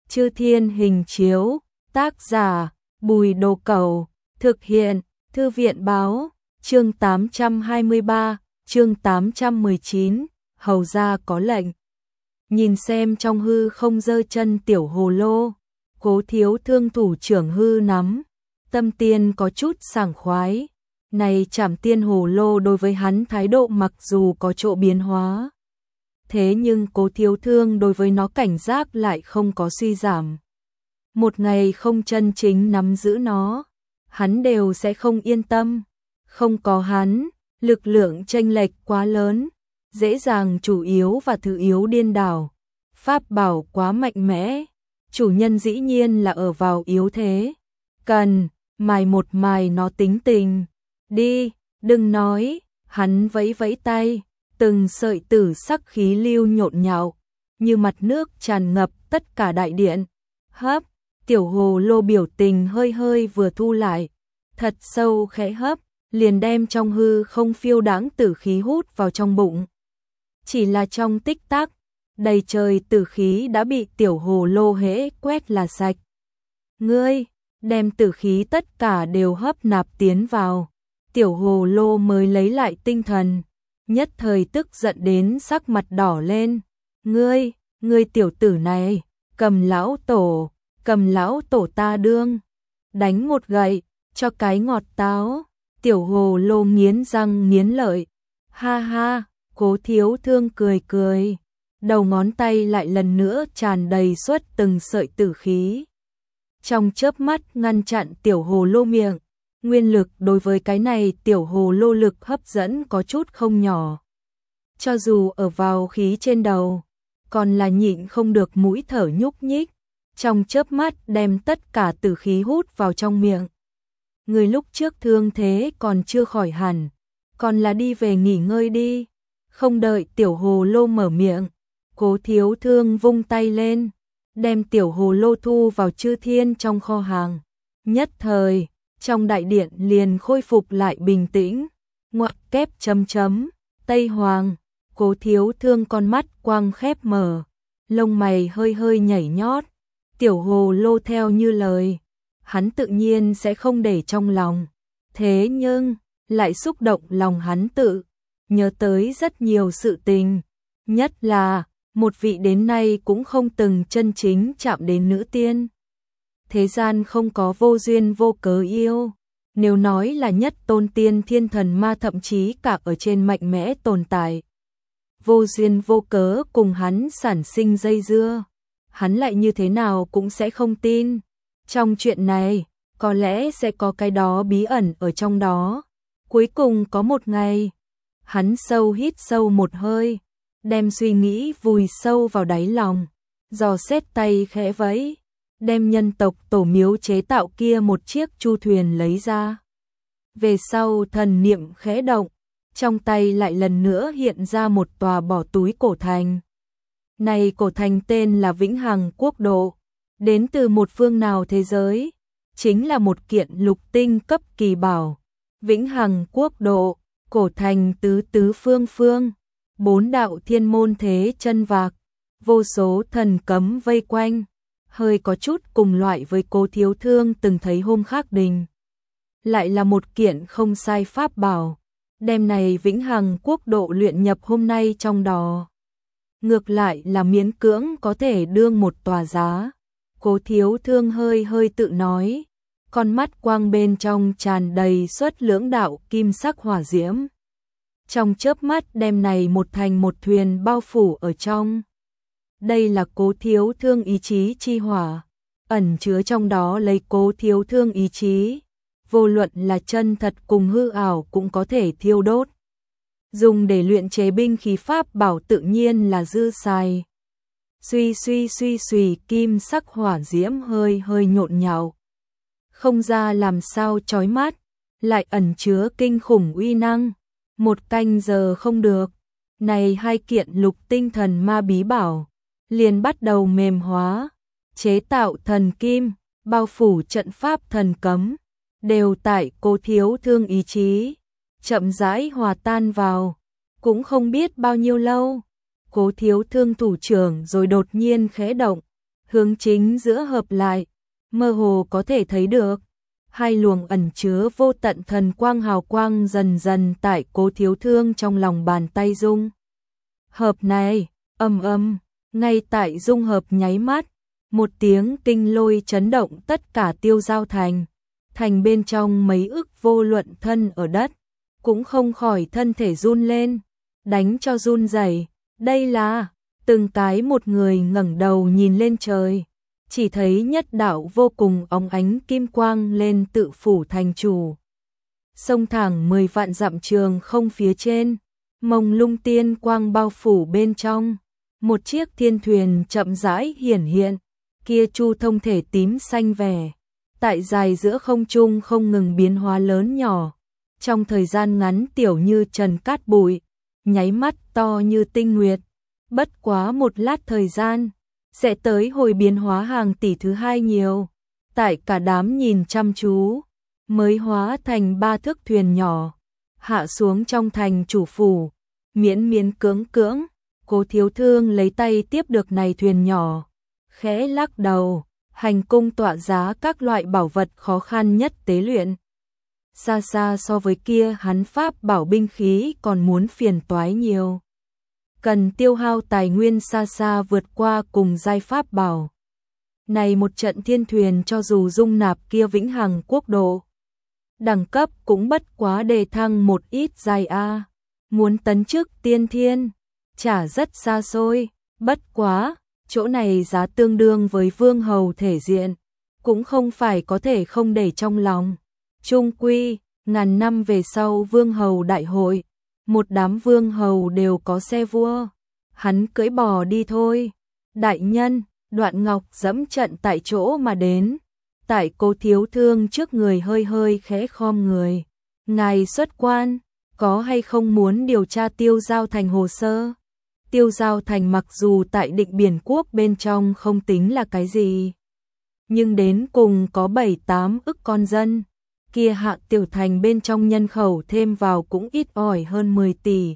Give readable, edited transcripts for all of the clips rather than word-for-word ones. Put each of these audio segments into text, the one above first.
Chư Thiên hình chiếu, tác giả, Bùi Đồ Cẩu, thực hiện, Thư viện báo, chương 823, chương 819, hầu ra có lệnh. Nhìn xem trong hư không giơ chân tiểu hồ lô, Cố Thiếu Thương thủ trưởng hư nắm, tâm tiên có chút sảng khoái. Này Trảm Tiên hồ lô đối với hắn thái độ mặc dù có chỗ biến hóa, thế nhưng Cố Thiếu Thương đối với nó cảnh giác lại không có suy giảm. Một ngày không chân chính nắm giữ nó, hắn đều sẽ không yên tâm. Không có hắn, lực lượng chênh lệch quá lớn, dễ dàng chủ yếu và thứ yếu điên đảo. Pháp bảo quá mạnh mẽ, chủ nhân dĩ nhiên là ở vào yếu thế. Cần mài một mài nó tính tình. Đi, đừng nói, hắn vẫy vẫy tay, từng sợi tử sắc khí lưu nhộn nhạo, như mặt nước tràn ngập tất cả đại điện. Hấp, tiểu hồ lô biểu tình hơi hơi vừa thu lại, thật sâu khẽ hấp, liền đem trong hư không phiêu đãng tử khí hút vào trong bụng. Chỉ là trong tích tắc, đầy trời tử khí đã bị tiểu hồ lô hễ quét là sạch. Ngươi, đem tử khí tất cả đều hấp nạp tiến vào. Tiểu hồ lô mới lấy lại tinh thần, nhất thời tức giận đến sắc mặt đỏ lên. Ngươi tiểu tử này, cầm lão tổ ta đương, đánh một gậy, cho cái ngọt táo. Tiểu hồ lô nghiến răng nghiến lợi, ha ha, Cố Thiếu Thương cười cười, đầu ngón tay lại lần nữa tràn đầy suốt từng sợi tử khí. Trong chớp mắt ngăn chặn tiểu hồ lô miệng. Nguyên lực đối với cái này tiểu hồ lô lực hấp dẫn có chút không nhỏ. Cho dù ở vào khí trên đầu, còn là nhịn không được mũi thở nhúc nhích, trong chớp mắt đem tất cả tử khí hút vào trong miệng. Người lúc trước thương thế còn chưa khỏi hẳn, còn là đi về nghỉ ngơi đi. Không đợi tiểu hồ lô mở miệng, Cố Thiếu Thương vung tay lên, đem tiểu hồ lô thu vào Chư Thiên trong kho hàng. Nhất thời, trong đại điện liền khôi phục lại bình tĩnh. Ngoặc kép chấm chấm, Tây Hoàng. Cố Thiếu Thương con mắt quang khép mở, lông mày hơi hơi nhảy nhót. Tiểu hồ lô theo như lời, hắn tự nhiên sẽ không để trong lòng. Thế nhưng, lại xúc động lòng hắn tự nhớ tới rất nhiều sự tình. Nhất là, một vị đến nay cũng không từng chân chính chạm đến nữ tiên. Thế gian không có vô duyên vô cớ yêu. Nếu nói là nhất tôn tiên thiên thần ma thậm chí cả ở trên mạnh mẽ tồn tại, vô duyên vô cớ cùng hắn sản sinh dây dưa, hắn lại như thế nào cũng sẽ không tin. Trong chuyện này, có lẽ sẽ có cái đó bí ẩn ở trong đó. Cuối cùng có một ngày, hắn hít sâu một hơi, đem suy nghĩ vùi sâu vào đáy lòng, dò xét tay khẽ vẫy, đem nhân tộc tổ miếu chế tạo kia một chiếc chu thuyền lấy ra. Về sau thần niệm khẽ động, trong tay lại lần nữa hiện ra một tòa bỏ túi cổ thành. Này cổ thành tên là Vĩnh Hằng Quốc Độ, đến từ một phương nào thế giới, chính là một kiện lục tinh cấp kỳ bảo. Vĩnh Hằng Quốc Độ, cổ thành tứ tứ phương phương, 4 đạo thiên môn thế chân vạc, vô số thần cấm vây quanh, hơi có chút cùng loại với Cố Thiếu Thương từng thấy hôm khác đình. Lại là một kiện không sai pháp bảo, đem này Vĩnh Hằng Quốc Độ luyện nhập hôm nay trong đó. Ngược lại là miễn cưỡng có thể đương một tòa giá. Cố Thiếu Thương hơi hơi tự nói, con mắt quang bên trong tràn đầy xuất lưỡng đạo kim sắc hỏa diễm. Trong chớp mắt đem này một thành một thuyền bao phủ ở trong. Đây là Cố Thiếu Thương ý chí chi hỏa, ẩn chứa trong đó lấy Cố Thiếu Thương ý chí, vô luận là chân thật cùng hư ảo cũng có thể thiêu đốt. Dùng để luyện chế binh khí pháp bảo tự nhiên là dư xài. Suy kim sắc hỏa diễm hơi hơi nhộn nhạo. Không ra làm sao chói mắt, lại ẩn chứa kinh khủng uy năng. Một canh giờ không được, này hai kiện lục tinh thần ma bí bảo liền bắt đầu mềm hóa, chế tạo thần kim, bao phủ trận pháp thần cấm, đều tại Cố Thiếu Thương ý chí, chậm rãi hòa tan vào. Cũng không biết bao nhiêu lâu, Cố Thiếu Thương thủ trưởng rồi đột nhiên khẽ động, hướng chính giữa hợp lại, mơ hồ có thể thấy được hai luồng ẩn chứa vô tận thần quang hào quang dần dần tại Cố Thiếu Thương trong lòng bàn tay dung. Hợp này, ngay tại dung hợp nháy mắt, một tiếng kinh lôi chấn động tất cả Tiêu Giao Thành. Thành bên trong mấy ức vô luận thân ở đất, cũng không khỏi thân thể run lên, đánh cho run rẩy. Đây là, từng cái một người ngẩng đầu nhìn lên trời, chỉ thấy nhất đạo vô cùng óng ánh kim quang lên tự phủ thành chủ. Sông thẳng 10 vạn dặm trường không phía trên, mông lung tiên quang bao phủ bên trong, một chiếc thiên thuyền chậm rãi hiển hiện, kia chu thông thể tím xanh vẻ, tại dài giữa không trung không ngừng biến hóa lớn nhỏ, trong thời gian ngắn tiểu như trần cát bụi, nháy mắt to như tinh nguyệt, bất quá một lát thời gian, sẽ tới hồi biến hóa hàng tỷ thứ hai nhiều, tại cả đám nhìn chăm chú, mới hóa thành 3 thước thuyền nhỏ, hạ xuống trong thành chủ phủ, miễn miễn cưỡng cưỡng, Cố Thiếu Thương lấy tay tiếp được này thuyền nhỏ, khẽ lắc đầu, hành cung tọa giá các loại bảo vật khó khăn nhất tế luyện. Xa xa so với kia hắn pháp bảo binh khí còn muốn phiền toái nhiều. Cần tiêu hao tài nguyên xa xa vượt qua cùng giai pháp bảo. Này một trận thiên thuyền cho dù dung nạp kia vĩnh hằng quốc độ, đẳng cấp cũng bất quá đề thăng một ít giai A. Muốn tấn chức tiên thiên, chả rất xa xôi, bất quá, chỗ này giá tương đương với vương hầu thể diện, cũng không phải có thể không để trong lòng. Trung quy, ngàn năm về sau vương hầu đại hội, một đám vương hầu đều có xe vua, hắn cưỡi bò đi thôi. Đại nhân, Đoạn Ngọc dẫm trận tại chỗ mà đến, tại Cố Thiếu Thương trước người hơi hơi khẽ khom người. Ngài xuất quan, có hay không muốn điều tra Tiêu Giao Thành hồ sơ? Tiêu Giao Thành mặc dù tại Định Biển Quốc bên trong không tính là cái gì, nhưng đến cùng có 7-8 ức con dân, kia Hạ Tiểu Thành bên trong nhân khẩu thêm vào cũng ít ỏi hơn 10 tỷ.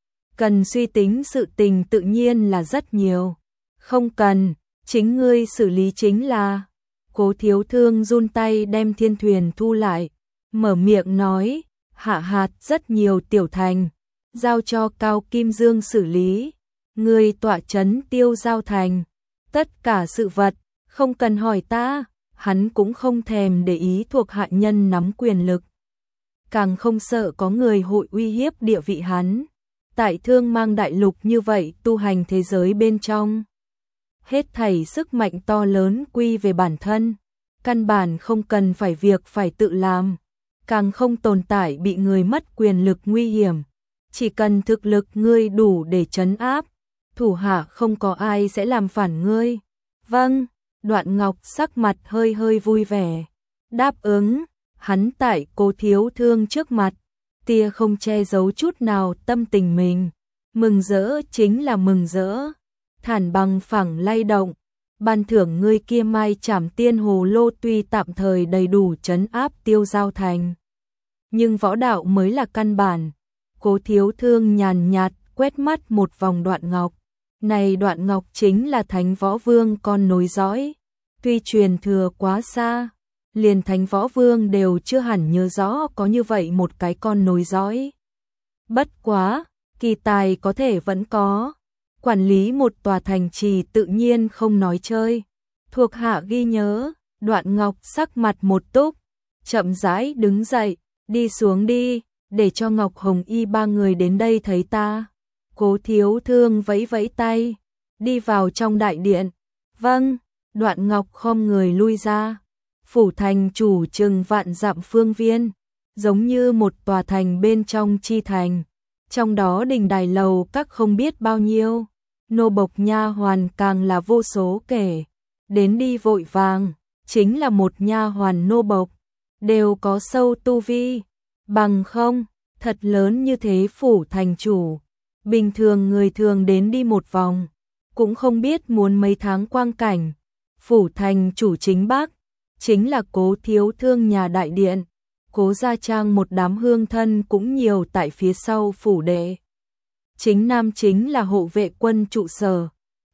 Cần suy tính sự tình tự nhiên là rất nhiều. Không cần, chính ngươi xử lý chính là. Cố Thiếu Thương run tay đem thiên thuyền thu lại, mở miệng nói, hạ hạt rất nhiều tiểu thành, giao cho Cao Kim Dương xử lý. Ngươi tọa trấn Tiêu Giao Thành, tất cả sự vật, không cần hỏi ta, hắn cũng không thèm để ý thuộc hạ nhân nắm quyền lực. Càng không sợ có người hội uy hiếp địa vị hắn. Tại Thương Mang đại lục như vậy tu hành thế giới bên trong, hết thảy sức mạnh to lớn quy về bản thân, căn bản không cần phải việc phải tự làm, càng không tồn tại bị người mất quyền lực nguy hiểm, chỉ cần thực lực ngươi đủ để trấn áp, thủ hạ không có ai sẽ làm phản ngươi. Vâng, Đoạn Ngọc sắc mặt hơi hơi vui vẻ, đáp ứng, hắn tại Cố Thiếu Thương trước mặt, tia không che giấu chút nào tâm tình mình, mừng rỡ chính là mừng rỡ, thản bằng phẳng lay động, ban thưởng ngươi kia mai trảm tiên hồ lô tuy tạm thời đầy đủ trấn áp Tiêu Giao Thành, nhưng võ đạo mới là căn bản. Cố Thiếu Thương nhàn nhạt quét mắt một vòng Đoạn Ngọc, này Đoạn Ngọc chính là Thánh Võ Vương con nối dõi, tuy truyền thừa quá xa, liền Thánh Võ Vương đều chưa hẳn nhớ rõ có như vậy một cái con nối dõi. Bất quá, kỳ tài có thể vẫn có, quản lý một tòa thành trì tự nhiên không nói chơi. Thuộc hạ ghi nhớ, Đoạn Ngọc sắc mặt một túc, chậm rãi đứng dậy, đi xuống đi, để cho Ngọc Hồng Y 3 người đến đây thấy ta. Cố Thiếu Thương vẫy vẫy tay, đi vào trong đại điện. Vâng, Đoạn Ngọc khom người lui ra. Phủ thành chủ chừng vạn dặm phương viên, giống như một tòa thành bên trong chi thành, trong đó đình đài lầu các không biết bao nhiêu, nô bộc nha hoàn càng là vô số kể, đến đi vội vàng, chính là một nha hoàn nô bộc, đều có sâu tu vi, bằng không, thật lớn như thế phủ thành chủ, bình thường người thường đến đi một vòng, cũng không biết muốn mấy tháng quang cảnh. Phủ thành chủ chính bắc, chính là Cố Thiếu Thương nhà đại điện, Cố gia trang một đám hương thân cũng nhiều tại phía sau phủ đệ. Chính nam chính là hộ vệ quân trụ sở,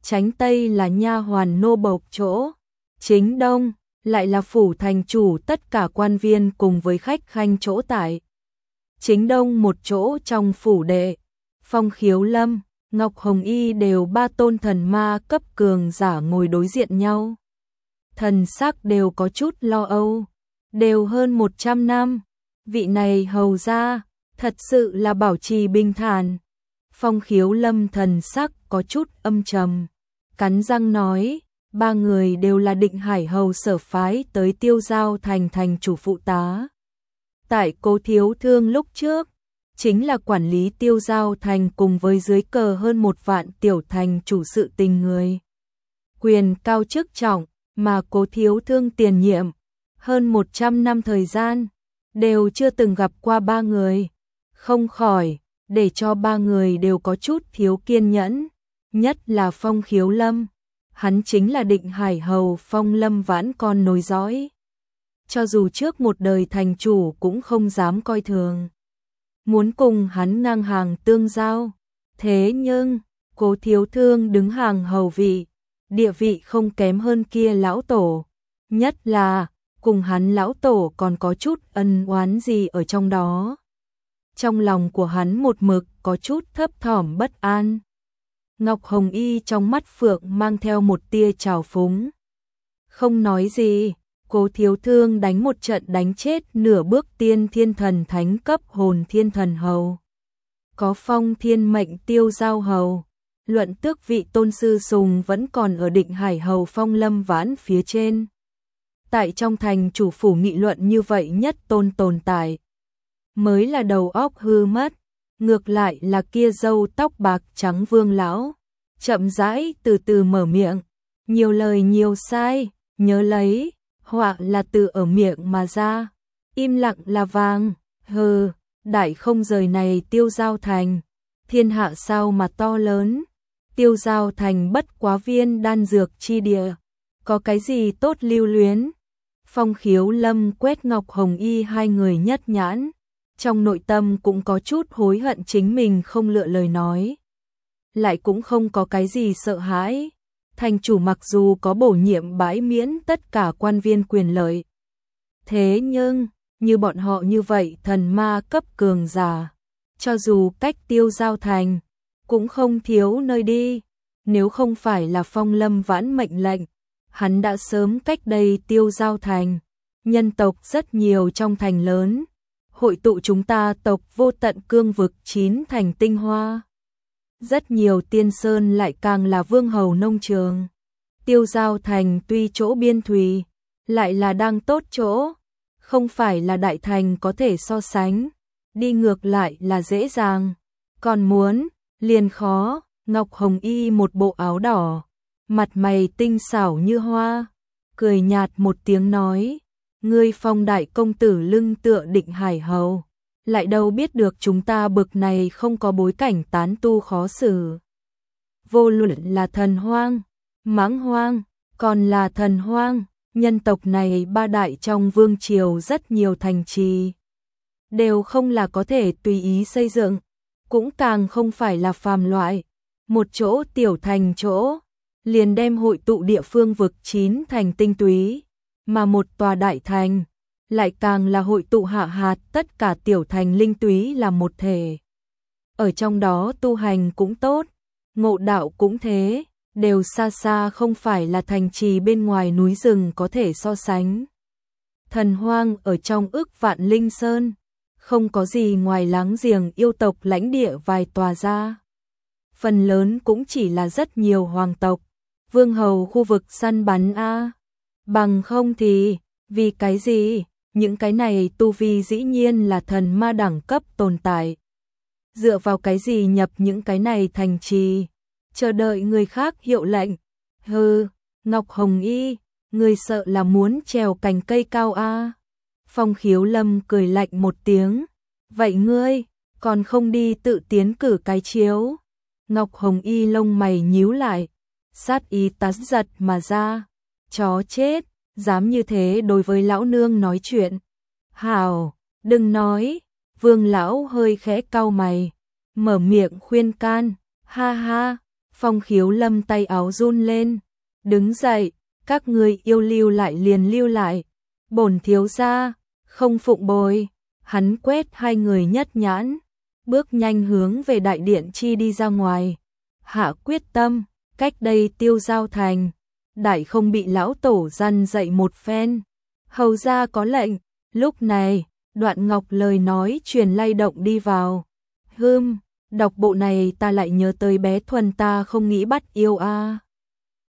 tránh tây là nha hoàn nô bộc chỗ, chính đông lại là phủ thành chủ tất cả quan viên cùng với khách khanh chỗ tại. Chính đông một chỗ trong phủ đệ, Phong Khiếu Lâm, Ngọc Hồng Y đều ba tôn thần ma cấp cường giả ngồi đối diện nhau. Thần sắc đều có chút lo âu, đều hơn 100 năm, vị này hầu ra, thật sự là bảo trì bình thản. Phong Khiếu Lâm thần sắc có chút âm trầm, cắn răng nói, ba người đều là Định Hải hầu sở phái tới Tiêu Giao thành thành chủ phụ tá. Tại Cố Thiếu Thương lúc trước, chính là quản lý Tiêu Giao thành cùng với dưới cờ hơn 1 vạn tiểu thành chủ sự tình người. Quyền cao chức trọng, mà Cố Thiếu Thương tiền nhiệm, hơn 100 năm thời gian, đều chưa từng gặp qua ba người, không khỏi để cho ba người đều có chút thiếu kiên nhẫn, nhất là Phong Khiếu Lâm, hắn chính là Định Hải hầu Phong Lâm Vãn con nối dõi. Cho dù trước một đời thành chủ cũng không dám coi thường, muốn cùng hắn ngang hàng tương giao, thế nhưng Cố Thiếu Thương đứng hàng hầu vị, địa vị không kém hơn kia lão tổ, nhất là cùng hắn lão tổ còn có chút ân oán gì ở trong đó. Trong lòng của hắn một mực có chút thấp thỏm bất an. Ngọc Hồng Y trong mắt phượng mang theo một tia trào phúng. Không nói gì, Cố Thiếu Thương đánh một trận đánh chết nửa bước tiên thiên thần thánh cấp hồn thiên thần hầu. Có phong thiên mệnh Tiêu Giao hầu, luận tước vị tôn sư sùng vẫn còn ở Định Hải hầu Phong Lâm Vãn phía trên. Tại trong thành chủ phủ nghị luận như vậy nhất tôn tồn tại, mới là đầu óc hư mất, ngược lại là kia râu tóc bạc trắng Vương lão, chậm rãi từ từ mở miệng, nhiều lời nhiều sai, nhớ lấy, họa là từ ở miệng mà ra, im lặng là vàng, hừ, đại không rời này Tiêu Giao thành, thiên hạ sao mà to lớn, Tiêu Giao thành bất quá viên đan dược chi địa, có cái gì tốt lưu luyến. Phong Khiếu Lâm quét Ngọc Hồng Y hai người nhất nhãn, trong nội tâm cũng có chút hối hận chính mình không lựa lời nói. Lại cũng không có cái gì sợ hãi, thành chủ mặc dù có bổ nhiệm bãi miễn tất cả quan viên quyền lợi. Thế nhưng, như bọn họ như vậy thần ma cấp cường giả, cho dù cách Tiêu Giao thành, cũng không thiếu nơi đi, nếu không phải là Phong Lâm Vãn mệnh lệnh, hắn đã sớm cách đây Tiêu Giao thành, nhân tộc rất nhiều trong thành lớn, hội tụ chúng ta tộc vô tận cương vực 9 thành tinh hoa. Rất nhiều tiên sơn lại càng là vương hầu nông trường. Tiêu Giao thành tuy chỗ biên thùy, lại là đang tốt chỗ, không phải là đại thành có thể so sánh, đi ngược lại là dễ dàng, còn muốn, liền khó. Ngọc Hồng Y một bộ áo đỏ, mặt mày tinh xảo như hoa, cười nhạt một tiếng nói, ngươi Phong đại công tử lưng tựa Định Hải hầu, lại đâu biết được chúng ta bực này không có bối cảnh tán tu khó xử. Vô luận là thần hoang, mãng hoang, còn là thần hoang, nhân tộc này ba đại trong vương triều rất nhiều thành trì, đều không là có thể tùy ý xây dựng, cũng càng không phải là phàm loại, một chỗ tiểu thành chỗ, liền đem hội tụ địa phương vực 9 thành tinh túy, mà một tòa đại thành, lại càng là hội tụ hạ hạt tất cả tiểu thành linh túy là một thể. Ở trong đó tu hành cũng tốt, ngộ đạo cũng thế, đều xa xa không phải là thành trì bên ngoài núi rừng có thể so sánh. Thần hoang ở trong ức vạn linh sơn, không có gì ngoài láng giềng yêu tộc lãnh địa vài tòa ra. Phần lớn cũng chỉ là rất nhiều hoàng tộc, vương hầu khu vực săn bắn a. Bằng không thì, vì cái gì, những cái này tu vi dĩ nhiên là thần ma đẳng cấp tồn tại. Dựa vào cái gì nhập những cái này thành trì, chờ đợi người khác hiệu lệnh. Hừ, Ngọc Hồng Y, người sợ là muốn trèo cành cây cao a. Phong Khiếu Lâm cười lạnh một tiếng, vậy ngươi, còn không đi tự tiến cử cái chiếu. Ngọc Hồng Y lông mày nhíu lại, sát ý tán giật mà ra, chó chết, dám như thế đối với lão nương nói chuyện. Hảo, đừng nói, Vương lão hơi khẽ cau mày, mở miệng khuyên can, ha ha, Phong Khiếu Lâm tay áo run lên, đứng dậy, các ngươi yêu lưu lại liền lưu lại, bổn thiếu gia không phụng bồi. Hắn quét hai người nhất nhãn, bước nhanh hướng về đại điện chi đi ra ngoài. Hạ quyết tâm, cách đây Tiêu Giao Thành, đại không bị lão tổ răn dạy một phen. Hầu gia có lệnh. Lúc này, Đoạn Ngọc lời nói truyền lay động đi vào. Đọc bộ này ta lại nhớ tới bé Thuần, ta không nghĩ bắt yêu a.